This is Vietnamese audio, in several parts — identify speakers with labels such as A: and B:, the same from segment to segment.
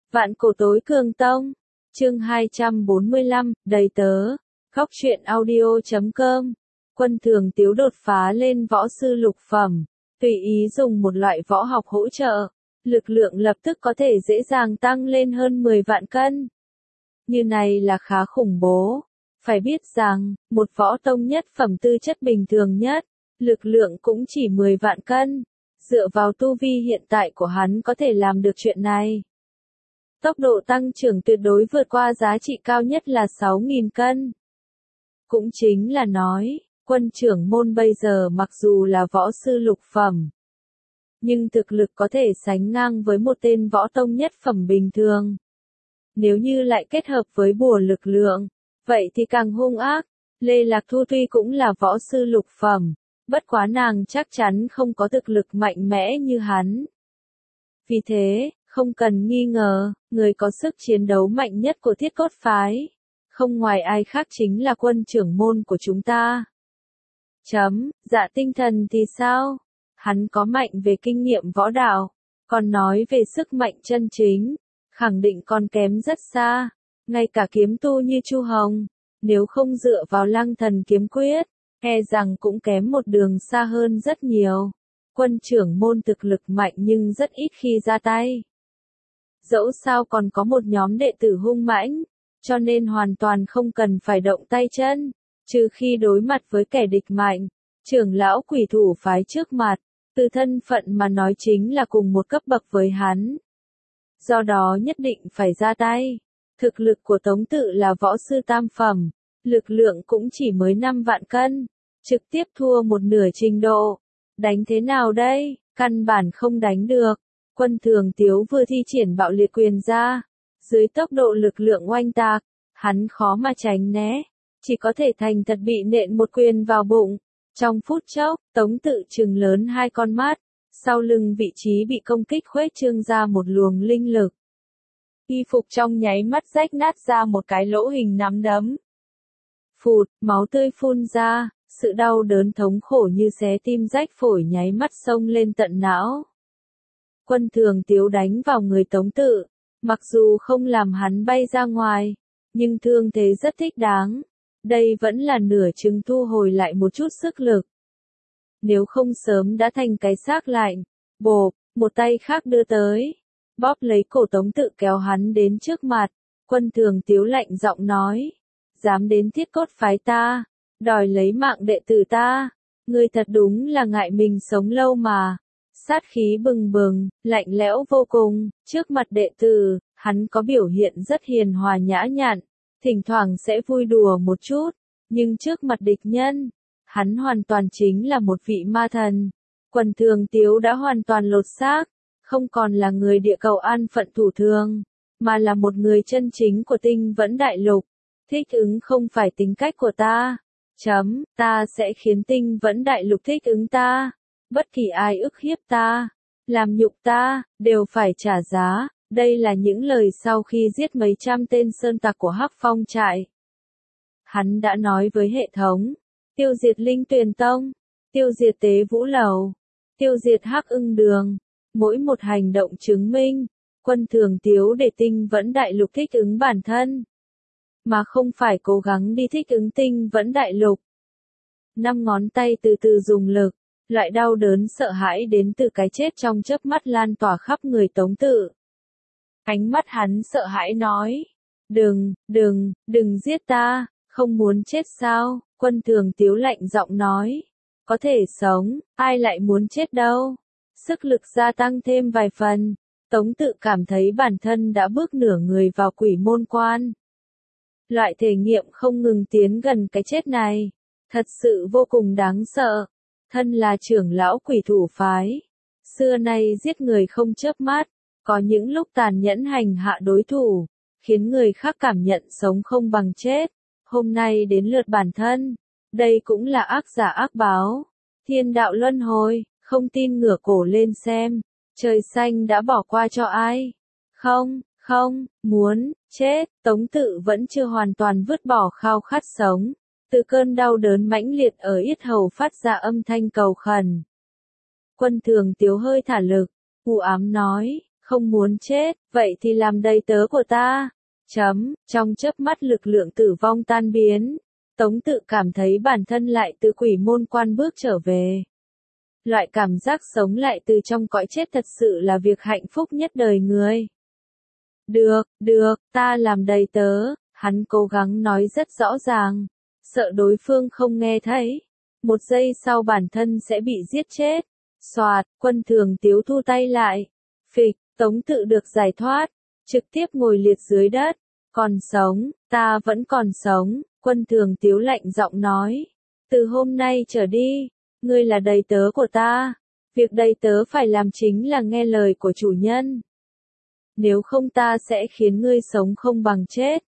A: Vạn cổ tối cường tông. Chương 245, đầy tớ. Góc truyện audio.com. Quân Thường Tiếu đột phá lên võ sư lục phẩm, tùy ý dùng một loại võ học hỗ trợ, lực lượng lập tức có thể dễ dàng tăng lên hơn 10 vạn cân. Như này là khá khủng bố. Phải biết rằng, một võ tông nhất phẩm tư chất bình thường nhất, lực lượng cũng chỉ 10 vạn cân. Dựa vào tu vi hiện tại của hắn có thể làm được chuyện này. Tốc độ tăng trưởng tuyệt đối vượt qua giá trị cao nhất là 6.000 cân. Cũng chính là nói, quân trưởng môn bây giờ mặc dù là võ sư lục phẩm, nhưng thực lực có thể sánh ngang với một tên võ tông nhất phẩm bình thường. Nếu như lại kết hợp với bùa lực lượng, vậy thì càng hung ác. Lê Lạc Thu tuy cũng là võ sư lục phẩm, bất quá nàng chắc chắn không có thực lực mạnh mẽ như hắn. Vì thế, không cần nghi ngờ, người có sức chiến đấu mạnh nhất của Thiết Cốt phái, không ngoài ai khác chính là quân trưởng môn của chúng ta. Dạ Tinh Thần thì sao? Hắn có mạnh về kinh nghiệm võ đạo, còn nói về sức mạnh chân chính, khẳng định còn kém rất xa. Ngay cả kiếm tu như Chu Hồng, nếu không dựa vào Lăng Thần kiếm quyết, e rằng cũng kém một đường xa hơn rất nhiều. Quân trưởng môn thực lực mạnh nhưng rất ít khi ra tay. Dẫu sao còn có một nhóm đệ tử hung mãnh, cho nên hoàn toàn không cần phải động tay chân, trừ khi đối mặt với kẻ địch mạnh. Trưởng lão Quỷ Thủ phái trước mặt, từ thân phận mà nói chính là cùng một cấp bậc với hắn. Do đó nhất định phải ra tay. Thực lực của Tống Tự là võ sư tam phẩm, lực lượng cũng chỉ mới 5 vạn cân, trực tiếp thua một nửa trình độ. Đánh thế nào đây? Căn bản không đánh được. Quân Thường Tiếu vừa thi triển bạo liệt quyền ra, dưới tốc độ lực lượng oanh tạc, hắn khó mà tránh né, chỉ có thể thành thật bị nện một quyền vào bụng. Trong phút chốc, Tống Tự trừng lớn hai con mắt, sau lưng vị trí bị công kích khuếch trương ra một luồng linh lực. Y phục trong nháy mắt rách nát ra một cái lỗ hình nắm đấm. Phụt, máu tươi phun ra, sự đau đớn thống khổ như xé tim rách phổi nháy mắt xông lên tận não. Quân Thường Tiếu đánh vào người Tống Tự, mặc dù không làm hắn bay ra ngoài, nhưng thương thế rất thích đáng. Đây vẫn là nửa chừng thu hồi lại một chút sức lực. Nếu không sớm đã thành cái xác lạnh. Bộp, một tay khác đưa tới, bóp lấy cổ Tống Tự kéo hắn đến trước mặt. Quân Thường Tiếu lạnh giọng nói, dám đến Thiết Cốt phái ta, đòi lấy mạng đệ tử ta, ngươi thật đúng là ngại mình sống lâu mà. Sát khí bừng bừng, lạnh lẽo vô cùng. Trước mặt đệ tử, hắn có biểu hiện rất hiền hòa nhã nhặn, thỉnh thoảng sẽ vui đùa một chút, nhưng trước mặt địch nhân, hắn hoàn toàn chính là một vị ma thần. Quân Thường Tiếu đã hoàn toàn lột xác, không còn là người địa cầu an phận thủ thường, mà là một người chân chính của Tinh Vẫn Đại Lục. Thích ứng không phải tính cách của ta. Ta sẽ khiến Tinh Vẫn Đại Lục thích ứng ta. Bất kỳ ai ức hiếp ta, làm nhục ta, đều phải trả giá. Đây là những lời sau khi giết mấy trăm tên sơn tặc của Hắc Phong trại. Hắn đã nói với hệ thống, tiêu diệt Linh Tuyền Tông, tiêu diệt Tế Vũ Lầu, tiêu diệt Hắc Ưng Đường. Mỗi một hành động chứng minh, Quân Thường Tiếu để Tinh Vẫn Đại Lục thích ứng bản thân, mà không phải cố gắng đi thích ứng Tinh Vẫn Đại Lục. 5 ngón tay từ từ dùng lực, loại đau đớn sợ hãi đến từ cái chết trong chớp mắt lan tỏa khắp người Tống Tự. Ánh mắt hắn sợ hãi nói, đừng giết ta, không muốn chết sao? Quân Thường Tiếu lạnh giọng nói, có thể sống, ai lại muốn chết đâu? Sức lực gia tăng thêm vài phần, Tống Tự cảm thấy bản thân đã bước nửa người vào quỷ môn quan. Loại thể nghiệm không ngừng tiến gần cái chết này, thật sự vô cùng đáng sợ. Thân là trưởng lão Quỷ Thủ phái, xưa nay giết người không chớp mắt, có những lúc tàn nhẫn hành hạ đối thủ, khiến người khác cảm nhận sống không bằng chết. Hôm nay đến lượt bản thân, đây cũng là ác giả ác báo. Thiên đạo luân hồi, không tin ngửa cổ lên xem, trời xanh đã bỏ qua cho ai? Không, muốn chết. Tống Tự vẫn chưa hoàn toàn vứt bỏ khao khát sống. Từ cơn đau đớn mãnh liệt ở yết hầu phát ra âm thanh cầu khẩn. Quân Thường Tiếu hơi thả lực, u ám nói, không muốn chết, vậy thì làm đầy tớ của ta. Trong chớp mắt lực lượng tử vong tan biến, Tống Tự cảm thấy bản thân lại từ quỷ môn quan bước trở về. Loại cảm giác sống lại từ trong cõi chết thật sự là việc hạnh phúc nhất đời người. Được, ta làm đầy tớ, hắn cố gắng nói rất rõ ràng, sợ đối phương không nghe thấy. Một giây sau bản thân sẽ bị giết chết. Soạt, Quân Thường Tiếu thu tay lại. Phịch, Tống Tự được giải thoát, trực tiếp ngồi liệt dưới đất. Còn sống, ta vẫn còn sống, Quân Thường Tiếu lạnh giọng nói. Từ hôm nay trở đi, ngươi là đầy tớ của ta. Việc đầy tớ phải làm chính là nghe lời của chủ nhân. Nếu không ta sẽ khiến ngươi sống không bằng chết.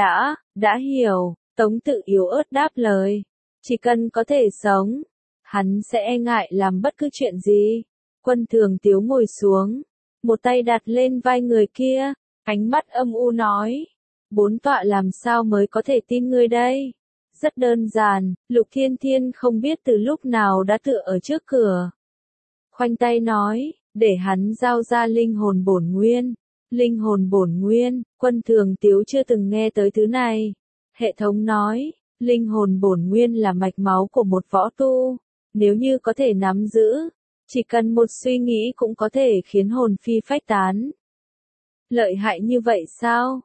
A: Đã hiểu, Tống Tự yếu ớt đáp lời. Chỉ cần có thể sống, hắn sẽ e ngại làm bất cứ chuyện gì. Quân Thường Tiếu ngồi xuống, một tay đặt lên vai người kia, ánh mắt âm u nói. Bốn tọa làm sao mới có thể tin ngươi đây? Rất đơn giản, Lục Thiên Thiên không biết từ lúc nào đã tựa ở trước cửa. Khoanh tay nói, để hắn giao ra linh hồn bổn nguyên. Linh hồn bổn nguyên, Quân Thường Tiếu chưa từng nghe tới thứ này. Hệ thống nói, linh hồn bổn nguyên là mạch máu của một võ tu. Nếu như có thể nắm giữ, chỉ cần một suy nghĩ cũng có thể khiến hồn phi phách tán. Lợi hại như vậy sao?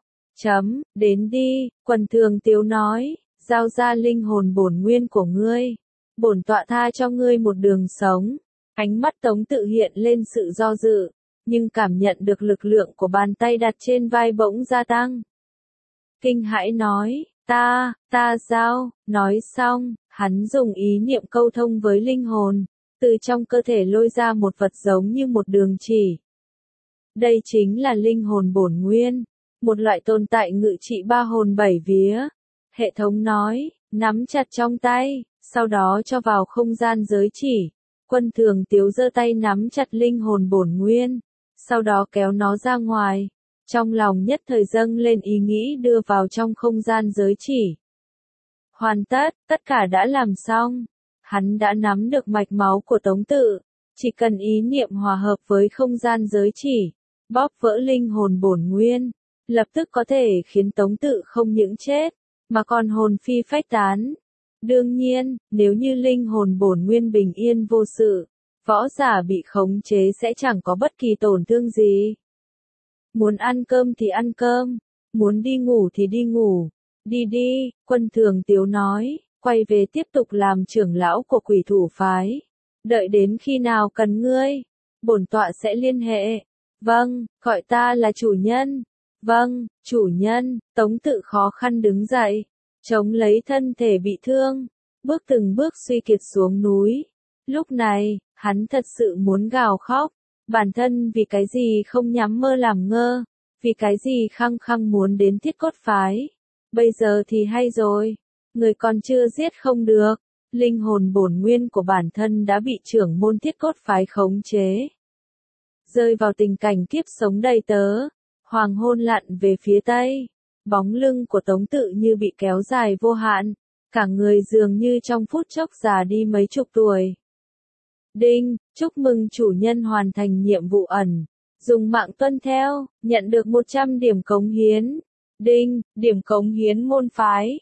A: Đến đi, Quân Thường Tiếu nói, giao ra linh hồn bổn nguyên của ngươi. Bổn tọa tha cho ngươi một đường sống. Ánh mắt Tống Tự hiện lên sự do dự, nhưng cảm nhận được lực lượng của bàn tay đặt trên vai bỗng gia tăng. Kinh hãi nói, ta giao, nói xong, hắn dùng ý niệm câu thông với linh hồn, từ trong cơ thể lôi ra một vật giống như một đường chỉ. Đây chính là linh hồn bổn nguyên, một loại tồn tại ngự trị ba hồn bảy vía. Hệ thống nói, nắm chặt trong tay, sau đó cho vào không gian giới chỉ. Quân Thường Tiếu giơ tay nắm chặt linh hồn bổn nguyên, sau đó kéo nó ra ngoài. Trong lòng nhất thời dâng lên ý nghĩ đưa vào trong không gian giới chỉ. Hoàn tất, tất cả đã làm xong. Hắn đã nắm được mạch máu của Tống Tự, chỉ cần ý niệm hòa hợp với không gian giới chỉ, bóp vỡ linh hồn bổn nguyên, lập tức có thể khiến Tống Tự không những chết, mà còn hồn phi phách tán. Đương nhiên, nếu như linh hồn bổn nguyên bình yên vô sự, võ giả bị khống chế sẽ chẳng có bất kỳ tổn thương gì. Muốn ăn cơm thì ăn cơm, muốn đi ngủ thì đi ngủ. Đi, Quân Thường Tiếu nói, quay về tiếp tục làm trưởng lão của Quỷ Thủ phái. Đợi đến khi nào cần ngươi, bổn tọa sẽ liên hệ. Vâng, gọi ta là chủ nhân. Vâng, chủ nhân. Tống Tự khó khăn đứng dậy, chống lấy thân thể bị thương, bước từng bước suy kiệt xuống núi. Lúc này, hắn thật sự muốn gào khóc. Bản thân vì cái gì không nhắm mơ làm ngơ, vì cái gì khăng khăng muốn đến Thiết Cốt phái. Bây giờ thì hay rồi, người còn chưa giết không được, linh hồn bổn nguyên của bản thân đã bị trưởng môn Thiết Cốt phái khống chế. Rơi vào tình cảnh kiếp sống đầy tớ, hoàng hôn lặn về phía tây, bóng lưng của Tống Tự như bị kéo dài vô hạn, cả người dường như trong phút chốc già đi mấy chục tuổi. Đinh, chúc mừng chủ nhân hoàn thành nhiệm vụ ẩn. Dùng mạng tuân theo, nhận được 100 điểm cống hiến. Đinh, điểm cống hiến môn phái.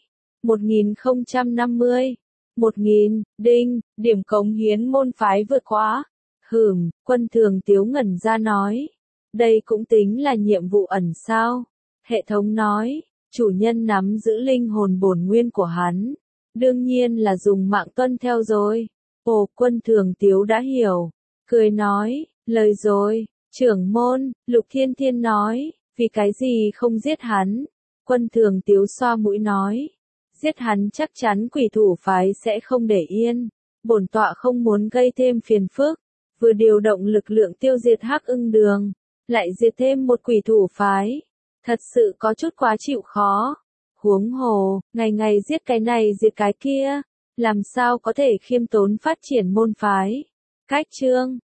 A: 1050. 1000, đinh, điểm cống hiến môn phái vượt quá. Quân Thường Tiếu ngẩn ra nói. Đây cũng tính là nhiệm vụ ẩn sao? Hệ thống nói, chủ nhân nắm giữ linh hồn bổn nguyên của hắn. Đương nhiên là dùng mạng tuân theo rồi. Ồ, Quân Thường Tiếu đã hiểu, cười nói, lời rồi, trưởng môn, Lục Thiên Thiên nói, vì cái gì không giết hắn? Quân Thường Tiếu xoa mũi nói, giết hắn chắc chắn Quỷ Thủ phái sẽ không để yên, bổn tọa không muốn gây thêm phiền phức, vừa điều động lực lượng tiêu diệt Hắc Ưng Đường, lại diệt thêm một Quỷ Thủ phái, thật sự có chút quá chịu khó. Huống hồ, ngày ngày giết cái này diệt cái kia. Làm sao có thể khiêm tốn phát triển môn phái? Cách chương